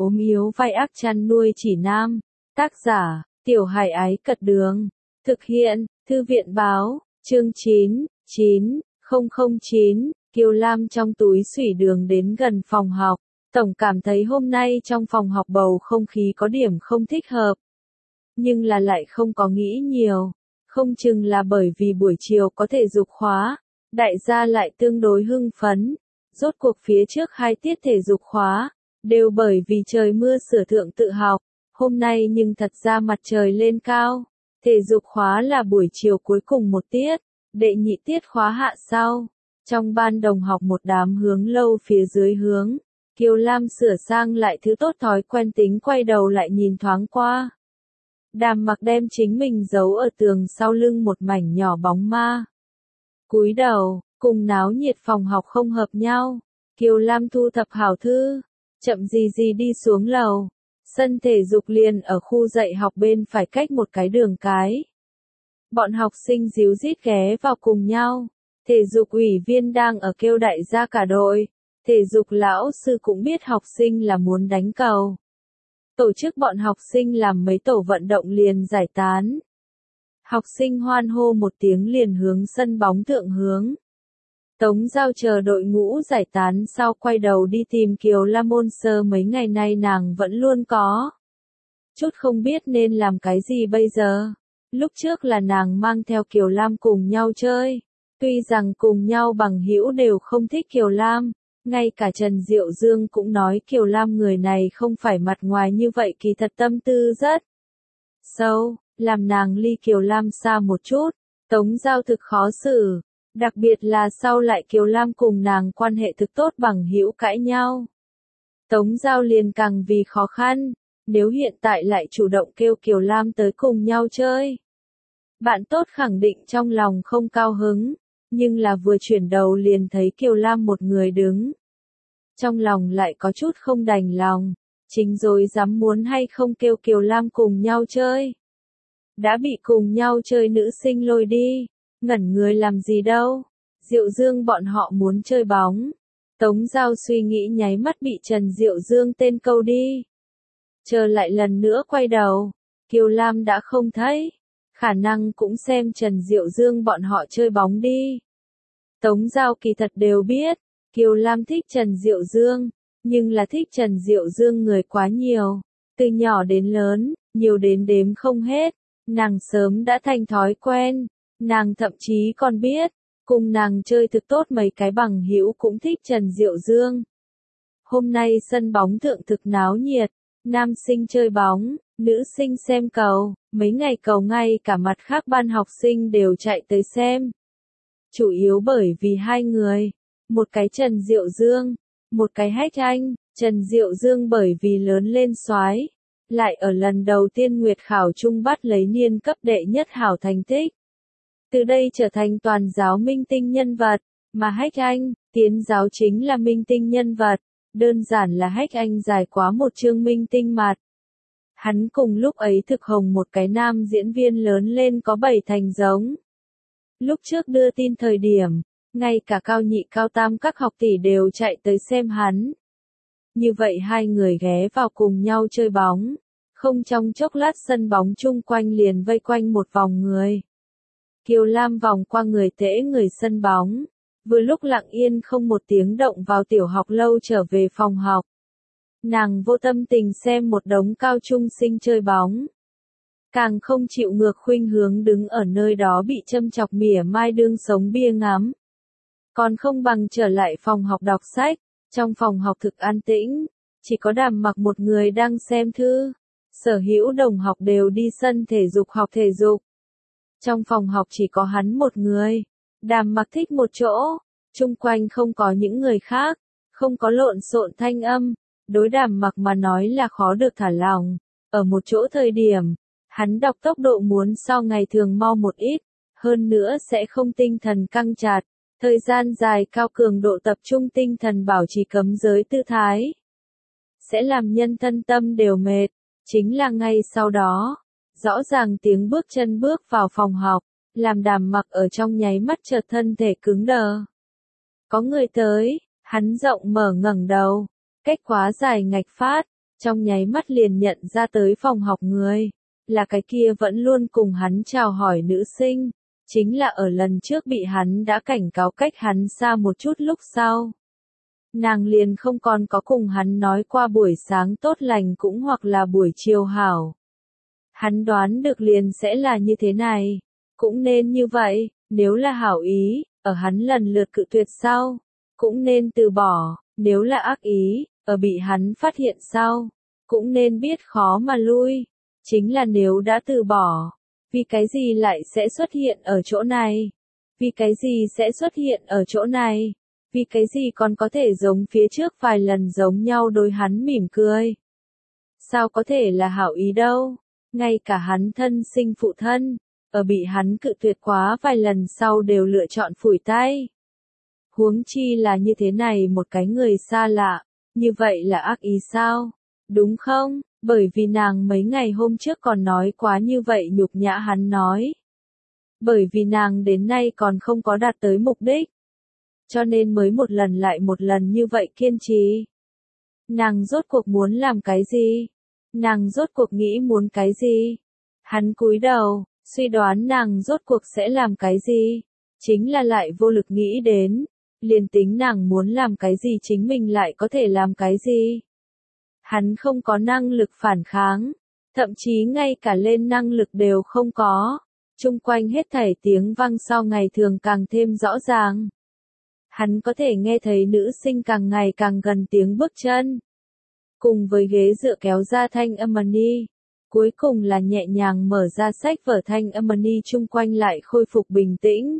ốm yếu vai ác chăn nuôi chỉ nam. Tác giả, Tiểu Hải Ái Cật Đường. Thực hiện, Thư viện Báo, chương 9, Kiều Lam trong túi xủy đường đến gần phòng học. Tổng cảm thấy hôm nay trong phòng học bầu không khí có điểm không thích hợp. Nhưng là lại không có nghĩ nhiều. Không chừng là bởi vì buổi chiều có thể dục khóa. Đại gia lại tương đối hưng phấn. Rốt cuộc phía trước 2 tiết thể dục khóa. Đều bởi vì trời mưa sửa thượng tự học. Hôm nay nhưng thật ra mặt trời lên cao. Thể dục khóa là buổi chiều cuối cùng một tiết. Đệ nhị tiết khóa hạ sau. Trong ban đồng học một đám hướng lâu phía dưới hướng. Kiều Lam sửa sang lại thứ tốt thói quen tính quay đầu lại nhìn thoáng qua. Đàm Mặc đem chính mình giấu ở tường sau lưng một mảnh nhỏ bóng ma. Cúi đầu, cùng náo nhiệt phòng học không hợp nhau. Kiều Lam thu thập hảo thư, chậm gì đi xuống lầu. Sân thể dục liền ở khu dạy học bên phải cách một cái đường cái. Bọn học sinh díu dít ghé vào cùng nhau. Thể dục ủy viên đang ở kêu đại gia cả đội. Thể dục lão sư cũng biết học sinh là muốn đánh cầu. Tổ chức bọn học sinh làm mấy tổ vận động liền giải tán. Học sinh hoan hô một tiếng liền hướng sân bóng thượng hướng. Tống Giao chờ đội ngũ giải tán sau quay đầu đi tìm Kiều Lam ôn sơ mấy ngày nay nàng vẫn luôn có. Chút không biết nên làm cái gì bây giờ. Lúc trước là nàng mang theo Kiều Lam cùng nhau chơi. Tuy rằng cùng nhau bằng hữu đều không thích Kiều Lam. Ngay cả Trần Diệu Dương cũng nói Kiều Lam người này không phải mặt ngoài như vậy kỳ thật tâm tư rất sâu, làm nàng ly Kiều Lam xa một chút. Tống Giao thực khó xử, đặc biệt là sau lại Kiều Lam cùng nàng quan hệ thực tốt bằng hữu cãi nhau. Tống Giao liền càng vì khó khăn, nếu hiện tại lại chủ động kêu Kiều Lam tới cùng nhau chơi. Bạn tốt khẳng định trong lòng không cao hứng. Nhưng là vừa chuyển đầu liền thấy Kiều Lam một người đứng. Trong lòng lại có chút không đành lòng. Chính rồi dám muốn hay không kêu Kiều Lam cùng nhau chơi. Đã bị cùng nhau chơi nữ sinh lôi đi. Ngẩn người làm gì đâu. Diệu Dương bọn họ muốn chơi bóng. Tống Giao suy nghĩ nháy mắt bị Trần Diệu Dương tên câu đi. Chờ lại lần nữa quay đầu. Kiều Lam đã không thấy. Khả năng cũng xem Trần Diệu Dương bọn họ chơi bóng đi. Tống Giao kỳ thật đều biết, Kiều Lam thích Trần Diệu Dương, nhưng là thích Trần Diệu Dương người quá nhiều. Từ nhỏ đến lớn, nhiều đến đếm không hết, nàng sớm đã thành thói quen, nàng thậm chí còn biết, cùng nàng chơi thực tốt mấy cái bằng hữu cũng thích Trần Diệu Dương. Hôm nay sân bóng thượng thực náo nhiệt, nam sinh chơi bóng, nữ sinh xem cầu, mấy ngày cầu ngay cả mặt khác ban học sinh đều chạy tới xem. Chủ yếu bởi vì 2 người, một cái Trần Diệu Dương, một cái Hách Anh. Trần Diệu Dương bởi vì lớn lên soái, lại ở lần đầu tiên nguyệt khảo trung bắt lấy niên cấp đệ nhất hảo thành tích. Từ đây trở thành toàn giáo minh tinh nhân vật, mà Hách Anh, tiến giáo chính là minh tinh nhân vật, đơn giản là Hách Anh dài quá một chương minh tinh mặt. Hắn cùng lúc ấy thực hồng một cái nam diễn viên lớn lên có 7 thành giống. Lúc trước đưa tin thời điểm, ngay cả cao nhị cao tam các học tỷ đều chạy tới xem hắn. Như vậy 2 người ghé vào cùng nhau chơi bóng. Không trong chốc lát sân bóng chung quanh liền vây quanh một vòng người. Kiều Lam vòng qua người tễ người sân bóng. Vừa lúc lặng yên không một tiếng động vào tiểu học lâu trở về phòng học. Nàng vô tâm tình xem một đống cao trung sinh chơi bóng. Càng không chịu ngược khuynh hướng đứng ở nơi đó bị châm chọc mỉa mai đương sống bia ngắm. Còn không bằng trở lại phòng học đọc sách, trong phòng học thực an tĩnh, chỉ có Đàm Mặc một người đang xem thư. Sở hữu đồng học đều đi sân thể dục học thể dục. Trong phòng học chỉ có hắn một người. Đàm Mặc thích một chỗ, chung quanh không có những người khác, không có lộn xộn thanh âm. Đối Đàm Mặc mà nói là khó được thả lỏng. Ở một chỗ thời điểm, hắn đọc tốc độ muốn so ngày thường mau một ít, hơn nữa sẽ không tinh thần căng chặt, thời gian dài cao cường độ tập trung tinh thần bảo trì cấm giới tư thái. Sẽ làm nhân thân tâm đều mệt, chính là ngay sau đó, rõ ràng tiếng bước chân bước vào phòng học, làm Đàm Mặc ở trong nháy mắt chợt thân thể cứng đờ. Có người tới, hắn rộng mở ngẩng đầu, cách quá dài ngạch phát, trong nháy mắt liền nhận ra tới phòng học người, là cái kia vẫn luôn cùng hắn chào hỏi nữ sinh, chính là ở lần trước bị hắn đã cảnh cáo cách hắn xa một chút lúc sau. Nàng liền không còn có cùng hắn nói qua buổi sáng tốt lành cũng hoặc là buổi chiều hảo. Hắn đoán được liền sẽ là như thế này, cũng nên như vậy, nếu là hảo ý, ở hắn lần lượt cự tuyệt sau, cũng nên từ bỏ, nếu là ác ý, ở bị hắn phát hiện sau, cũng nên biết khó mà lui, chính là nếu đã từ bỏ, vì cái gì lại sẽ xuất hiện ở chỗ này? Vì cái gì sẽ xuất hiện ở chỗ này? Vì cái gì còn có thể giống phía trước vài lần giống nhau đối hắn mỉm cười? Sao có thể là hảo ý đâu? Ngay cả hắn thân sinh phụ thân, ở bị hắn cự tuyệt quá vài lần sau đều lựa chọn phủi tay. Huống chi là như thế này một cái người xa lạ, như vậy là ác ý sao? Đúng không? Bởi vì nàng mấy ngày hôm trước còn nói quá như vậy nhục nhã hắn nói. Bởi vì nàng đến nay còn không có đạt tới mục đích. Cho nên mới một lần lại một lần như vậy kiên trì. Nàng rốt cuộc muốn làm cái gì? Nàng rốt cuộc nghĩ muốn cái gì? Hắn cúi đầu, suy đoán nàng rốt cuộc sẽ làm cái gì? Chính là lại vô lực nghĩ đến. Liền tính nàng muốn làm cái gì chính mình lại có thể làm cái gì? Hắn không có năng lực phản kháng, thậm chí ngay cả lên năng lực đều không có. Chung quanh hết thảy tiếng vang sau ngày thường càng thêm rõ ràng. Hắn có thể nghe thấy nữ sinh càng ngày càng gần tiếng bước chân. Cùng với ghế dựa kéo ra thanh âm ni. Cuối cùng là nhẹ nhàng mở ra sách vở thanh âm ni chung quanh lại khôi phục bình tĩnh.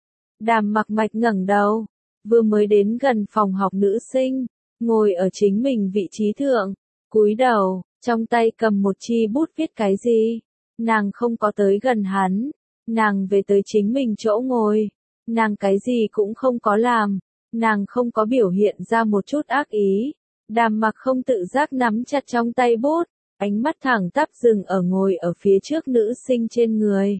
Đàm Mặc Mạch ngẩng đầu, vừa mới đến gần phòng học nữ sinh, ngồi ở chính mình vị trí thượng, cúi đầu, trong tay cầm một chi bút viết cái gì. Nàng không có tới gần hắn, nàng về tới chính mình chỗ ngồi, nàng cái gì cũng không có làm, nàng không có biểu hiện ra một chút ác ý. Đàm Mặc không tự giác nắm chặt trong tay bút, ánh mắt thẳng tắp dừng ở ngồi ở phía trước nữ sinh trên người.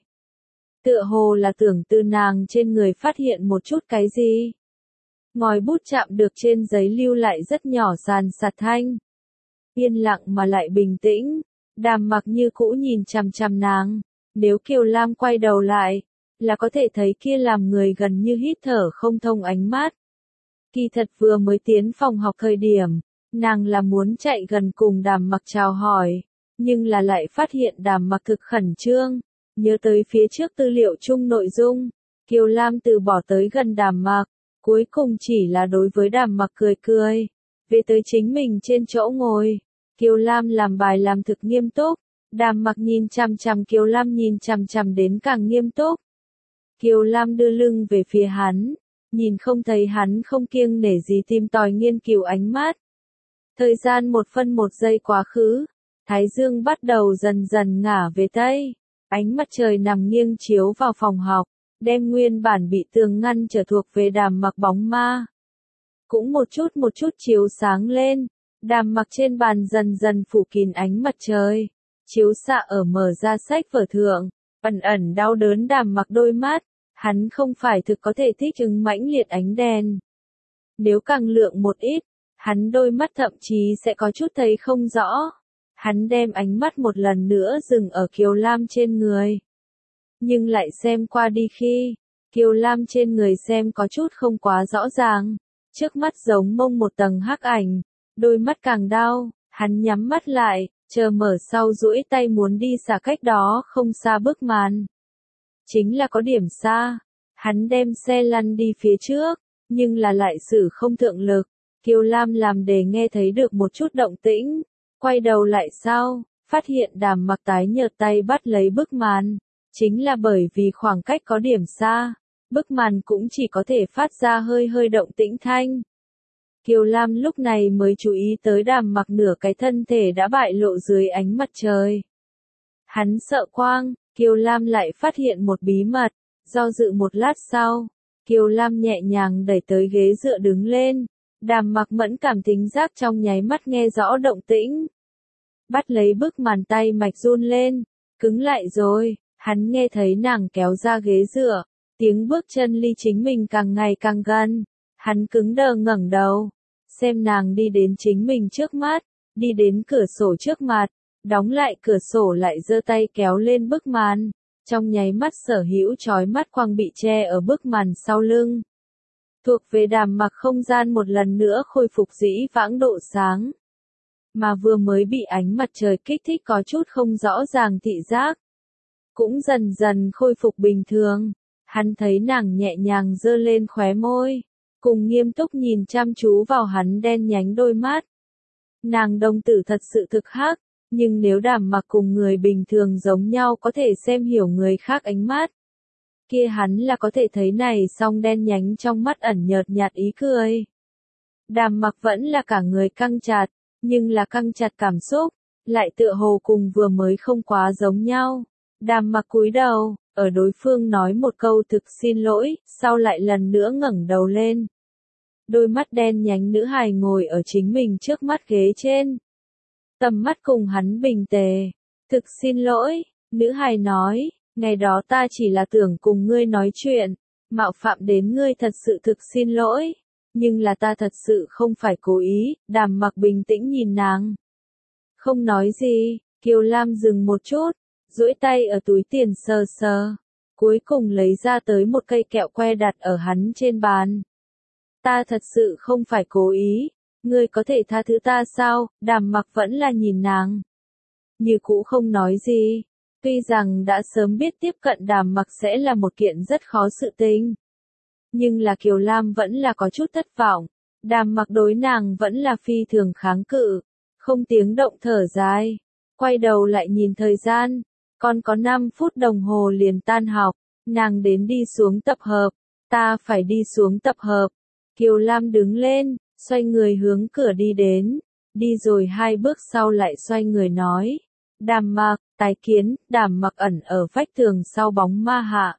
Tựa hồ là tưởng từ nàng trên người phát hiện một chút cái gì. Ngòi bút chạm được trên giấy lưu lại rất nhỏ sàn sạt thanh. Yên lặng mà lại bình tĩnh, Đàm Mặc như cũ nhìn chằm chằm nàng, nếu Kiều Lam quay đầu lại, là có thể thấy kia làm người gần như hít thở không thông ánh mắt. Kỳ thật vừa mới tiến phòng học thời điểm, nàng là muốn chạy gần cùng Đàm Mặc chào hỏi, nhưng là lại phát hiện Đàm Mặc thực khẩn trương, nhớ tới phía trước tư liệu chung nội dung, Kiều Lam từ bỏ tới gần Đàm Mặc, cuối cùng chỉ là đối với Đàm Mặc cười cười, về tới chính mình trên chỗ ngồi. Kiều Lam làm bài làm thực nghiêm túc, Đàm Mặc nhìn chằm chằm Kiều Lam nhìn chằm chằm đến càng nghiêm túc. Kiều Lam đưa lưng về phía hắn, nhìn không thấy hắn không kiêng nể gì tìm tòi nghiên cứu ánh mắt. Thời gian 1 phân 1 giây quá khứ, thái dương bắt đầu dần dần ngả về tây, ánh mặt trời nằm nghiêng chiếu vào phòng học, đem nguyên bản bị tường ngăn trở thuộc về Đàm Mặc bóng ma. Cũng một chút chiếu sáng lên, Đàm Mặc trên bàn dần dần phủ kín ánh mặt trời, chiếu xạ ở mở ra sách vở thượng, ẩn ẩn đau đớn Đàm Mặc đôi mắt, hắn không phải thực có thể thích ứng mãnh liệt ánh đèn. Nếu càng lượng một ít, hắn đôi mắt thậm chí sẽ có chút thấy không rõ. Hắn đem ánh mắt một lần nữa dừng ở Kiều Lam trên người. Nhưng lại xem qua đi khi, Kiều Lam trên người xem có chút không quá rõ ràng. Trước mắt giống mông một tầng hắc ảnh, đôi mắt càng đau, hắn nhắm mắt lại, chờ mở sau duỗi tay muốn đi xả cách đó không xa bức màn. Chính là có điểm xa, hắn đem xe lăn đi phía trước, nhưng là lại sử không thượng lực. Kiều Lam làm để nghe thấy được một chút động tĩnh, quay đầu lại sau, phát hiện Đàm Mặc tái nhợt tay bắt lấy bức màn. Chính là bởi vì khoảng cách có điểm xa, bức màn cũng chỉ có thể phát ra hơi hơi động tĩnh thanh. Kiều Lam lúc này mới chú ý tới Đàm Mặc nửa cái thân thể đã bại lộ dưới ánh mặt trời. Hắn sợ quang, Kiều Lam lại phát hiện một bí mật, do dự một lát sau, Kiều Lam nhẹ nhàng đẩy tới ghế dựa đứng lên. Đàm Mặc mẫn cảm tính giác trong nháy mắt nghe rõ động tĩnh. Bắt lấy bức màn tay mạch run lên, cứng lại rồi, hắn nghe thấy nàng kéo ra ghế dựa, tiếng bước chân ly chính mình càng ngày càng gần. Hắn cứng đờ ngẩng đầu, xem nàng đi đến chính mình trước mắt, đi đến cửa sổ trước mặt, đóng lại cửa sổ lại giơ tay kéo lên bức màn. Trong nháy mắt sở hữu chói mắt quang bị che ở bức màn sau lưng. Thuộc về Đàm Mặc không gian một lần nữa khôi phục dĩ vãng độ sáng. Mà vừa mới bị ánh mặt trời kích thích có chút không rõ ràng thị giác. Cũng dần dần khôi phục bình thường. Hắn thấy nàng nhẹ nhàng giơ lên khóe môi. Cùng nghiêm túc nhìn chăm chú vào hắn đen nhánh đôi mắt. Nàng đồng tử thật sự thực hắc. Nhưng nếu Đàm Mặc cùng người bình thường giống nhau có thể xem hiểu người khác ánh mắt. Kia hắn là có thể thấy này song đen nhánh trong mắt ẩn nhợt nhạt ý cười. Đàm Mặc vẫn là cả người căng chặt, nhưng là căng chặt cảm xúc, lại tựa hồ cùng vừa mới không quá giống nhau. Đàm Mặc cúi đầu, ở đối phương nói một câu thực xin lỗi, sau lại lần nữa ngẩng đầu lên. Đôi mắt đen nhánh nữ hài ngồi ở chính mình trước mắt ghế trên. Tầm mắt cùng hắn bình tề. Thực xin lỗi, nữ hài nói, ngày đó ta chỉ là tưởng cùng ngươi nói chuyện, mạo phạm đến ngươi thật sự thực xin lỗi, nhưng là ta thật sự không phải cố ý. Đàm Mặc bình tĩnh nhìn nàng. Không nói gì, Kiều Lam dừng một chút, duỗi tay ở túi tiền sờ sờ, cuối cùng lấy ra tới một cây kẹo que đặt ở hắn trên bàn. Ta thật sự không phải cố ý. Ngươi có thể tha thứ ta sao? Đàm Mặc vẫn là nhìn nàng. Như cũ không nói gì. Tuy rằng đã sớm biết tiếp cận Đàm Mặc sẽ là một kiện rất khó sự tình. Nhưng là Kiều Lam vẫn là có chút thất vọng. Đàm Mặc đối nàng vẫn là phi thường kháng cự. Không tiếng động thở dài. Quay đầu lại nhìn thời gian. Còn có 5 phút đồng hồ liền tan học. Nàng đến đi xuống tập hợp. Ta phải đi xuống tập hợp. Kiều Lam đứng lên. Xoay người hướng cửa đi đến, đi rồi 2 bước sau lại xoay người nói. Đàm Mặc, tái kiến. Đàm Mặc ẩn ở vách tường sau bóng ma hạ.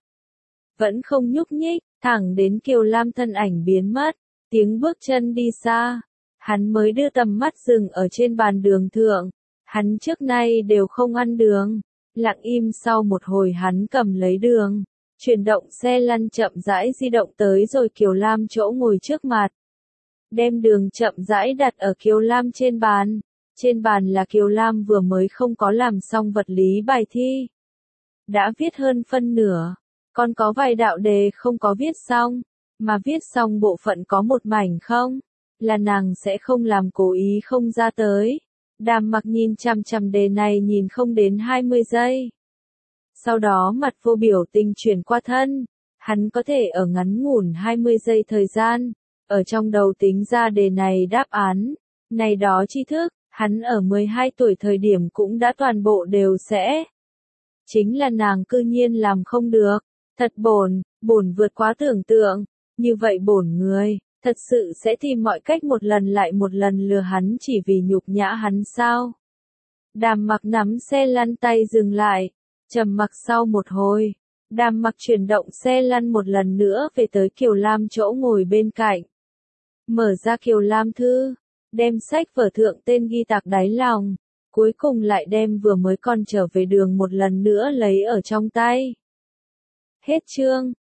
Vẫn không nhúc nhích, thẳng đến Kiều Lam thân ảnh biến mất, tiếng bước chân đi xa. Hắn mới đưa tầm mắt dừng ở trên bàn đường thượng. Hắn trước nay đều không ăn đường. Lặng im sau một hồi hắn cầm lấy đường. Chuyển động xe lăn chậm rãi di động tới rồi Kiều Lam chỗ ngồi trước mặt. Đem đường chậm rãi đặt ở Kiều Lam trên bàn. Trên bàn là Kiều Lam vừa mới không có làm xong vật lý bài thi. Đã viết hơn phân nửa. Còn có vài đạo đề không có viết xong. Mà viết xong bộ phận có một mảnh không. Là nàng sẽ không làm cố ý không ra tới. Đàm Mặc nhìn chằm chằm đề này nhìn không đến 20 giây. Sau đó mặt vô biểu tình chuyển qua thân. Hắn có thể ở ngắn ngủn 20 giây thời gian. Ở trong đầu tính ra đề này đáp án. Này đó tri thức, hắn ở 12 tuổi thời điểm cũng đã toàn bộ đều sẽ. Chính là nàng cư nhiên làm không được. Thật bổn vượt quá tưởng tượng. Như vậy bổn người, thật sự sẽ tìm mọi cách một lần lại một lần lừa hắn chỉ vì nhục nhã hắn sao? Đàm Mặc nắm xe lăn tay dừng lại. Trầm mặc sau một hồi. Đàm Mặc chuyển động xe lăn một lần nữa về tới Kiều Lam chỗ ngồi bên cạnh. Mở ra Kiều Lam thư, đem sách vở thượng tên ghi tạc đáy lòng, cuối cùng lại đem vừa mới còn trở về đường một lần nữa lấy ở trong tay. Hết chương.